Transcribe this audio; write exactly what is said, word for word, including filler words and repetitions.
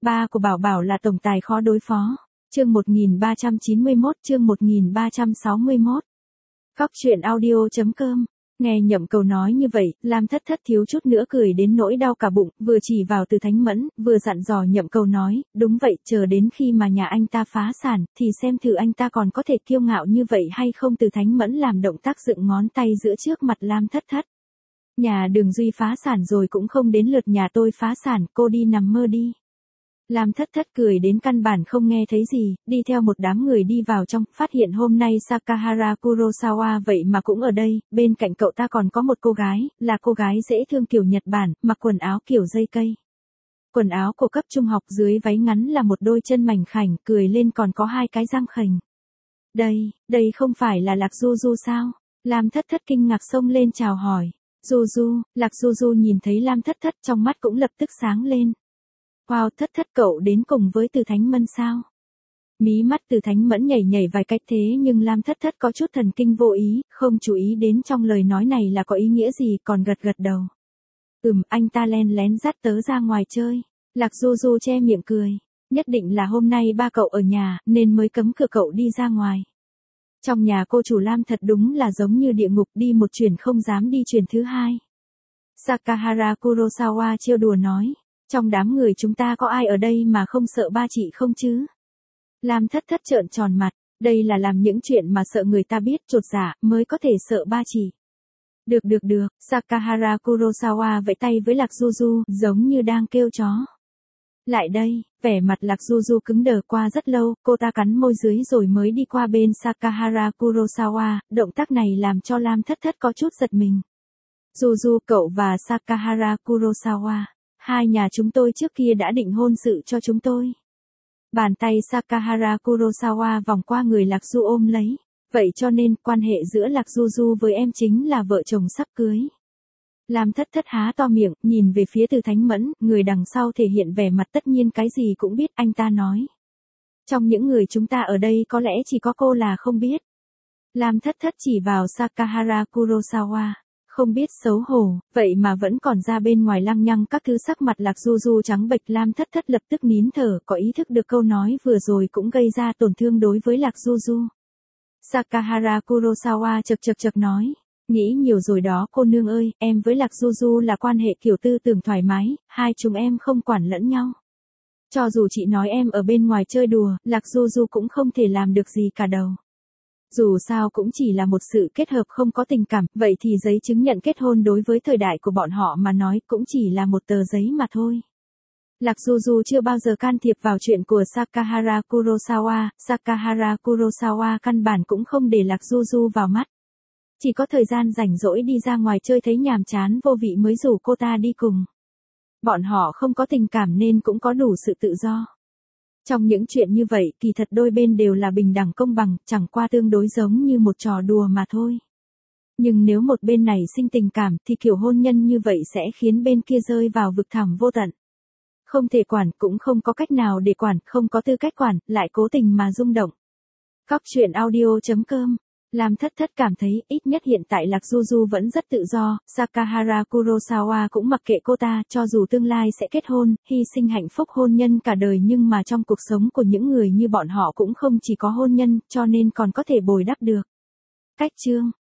Ba của Bảo Bảo là tổng tài khó đối phó. Chương một nghìn ba trăm chín mươi mốt, chương một nghìn ba trăm sáu mươi mốt. Cóc truyện audio chấm com. Nghe Nhậm Cầu nói như vậy, Lam Thất Thất thiếu chút nữa cười đến nỗi đau cả bụng, vừa chỉ vào Từ Thánh Mẫn, vừa dặn dò Nhậm Cầu nói, đúng vậy, chờ đến khi mà nhà anh ta phá sản, thì xem thử anh ta còn có thể kiêu ngạo như vậy hay không. Từ Thánh Mẫn làm động tác dựng ngón tay giữa trước mặt Lam Thất Thất. Nhà Đường Duy phá sản rồi cũng không đến lượt nhà tôi phá sản, cô đi nằm mơ đi. Lam Thất Thất cười đến căn bản không nghe thấy gì, đi theo một đám người đi vào trong, phát hiện hôm nay Sakahara Kurosawa vậy mà cũng ở đây, bên cạnh cậu ta còn có một cô gái, là cô gái dễ thương kiểu Nhật Bản, mặc quần áo kiểu dây cây. Quần áo của cấp trung học, dưới váy ngắn là một đôi chân mảnh khảnh, cười lên còn có hai cái răng khểnh. Đây, đây không phải là Lạc Du Du sao? Lam Thất Thất kinh ngạc xông lên chào hỏi. Du Du, Lạc Du Du nhìn thấy Lam Thất Thất trong mắt cũng lập tức sáng lên. Wow, Thất Thất cậu đến cùng với Từ Thánh Mẫn sao? Mí mắt Từ Thánh Mẫn nhảy nhảy vài cách thế nhưng Lam Thất Thất có chút thần kinh vô ý, không chú ý đến trong lời nói này là có ý nghĩa gì, còn gật gật đầu. Ừm, anh ta len lén dắt tớ ra ngoài chơi. Lạc Du Du che miệng cười. Nhất định là hôm nay ba cậu ở nhà, nên mới cấm cửa cậu đi ra ngoài. Trong nhà cô chủ Lam thật đúng là giống như địa ngục, đi một chuyển không dám đi chuyển thứ hai. Sakahara Kurosawa trêu đùa nói. Trong đám người chúng ta có ai ở đây mà không sợ ba chị không chứ? Lam Thất Thất trợn tròn mặt, đây là làm những chuyện mà sợ người ta biết, chột dạ, mới có thể sợ ba chị. Được được được, Sakahara Kurosawa vẫy tay với Lạc Du Du, giống như đang kêu chó. Lại đây, vẻ mặt Lạc Du Du cứng đờ qua rất lâu, cô ta cắn môi dưới rồi mới đi qua bên Sakahara Kurosawa, động tác này làm cho Lam Thất Thất có chút giật mình. Du Du, cậu và Sakahara Kurosawa. Hai nhà chúng tôi trước kia đã định hôn sự cho chúng tôi. Bàn tay Sakahara Kurosawa vòng qua người Lạc Du ôm lấy. Vậy cho nên quan hệ giữa Lạc Du Du với em chính là vợ chồng sắp cưới. Lam Thất Thất há to miệng, nhìn về phía Từ Thánh Mẫn, người đằng sau thể hiện vẻ mặt tất nhiên cái gì cũng biết, anh ta nói. Trong những người chúng ta ở đây có lẽ chỉ có cô là không biết. Lam Thất Thất chỉ vào Sakahara Kurosawa. Không biết xấu hổ, vậy mà vẫn còn ra bên ngoài lăng nhăng các thứ. Sắc mặt Lạc Du Du trắng bệch, Lam Thất Thất lập tức nín thở, có ý thức được câu nói vừa rồi cũng gây ra tổn thương đối với Lạc Du Du. Sakahara Kurosawa chật chật chật nói, nghĩ nhiều rồi đó cô nương ơi, em với Lạc Du Du là quan hệ kiểu tư tưởng thoải mái, hai chúng em không quản lẫn nhau. Cho dù chị nói em ở bên ngoài chơi đùa, Lạc Du Du cũng không thể làm được gì cả đâu. Dù sao cũng chỉ là một sự kết hợp không có tình cảm, vậy thì giấy chứng nhận kết hôn đối với thời đại của bọn họ mà nói cũng chỉ là một tờ giấy mà thôi. Lạc Du Du chưa bao giờ can thiệp vào chuyện của Sakahara Kurosawa, Sakahara Kurosawa căn bản cũng không để Lạc Du Du vào mắt. Chỉ có thời gian rảnh rỗi đi ra ngoài chơi thấy nhàm chán vô vị mới rủ cô ta đi cùng. Bọn họ không có tình cảm nên cũng có đủ sự tự do. Trong những chuyện như vậy, kỳ thật đôi bên đều là bình đẳng công bằng, chẳng qua tương đối giống như một trò đùa mà thôi. Nhưng nếu một bên này sinh tình cảm thì kiểu hôn nhân như vậy sẽ khiến bên kia rơi vào vực thẳm vô tận. Không thể quản, cũng không có cách nào để quản, không có tư cách quản, lại cố tình mà rung động. Cóc truyện audio chấm com. Lam Thất Thất cảm thấy, ít nhất hiện tại Lạc Du Du vẫn rất tự do, Sakahara Kurosawa cũng mặc kệ cô ta, cho dù tương lai sẽ kết hôn, hy sinh hạnh phúc hôn nhân cả đời nhưng mà trong cuộc sống của những người như bọn họ cũng không chỉ có hôn nhân, cho nên còn có thể bồi đắp được. Cách chương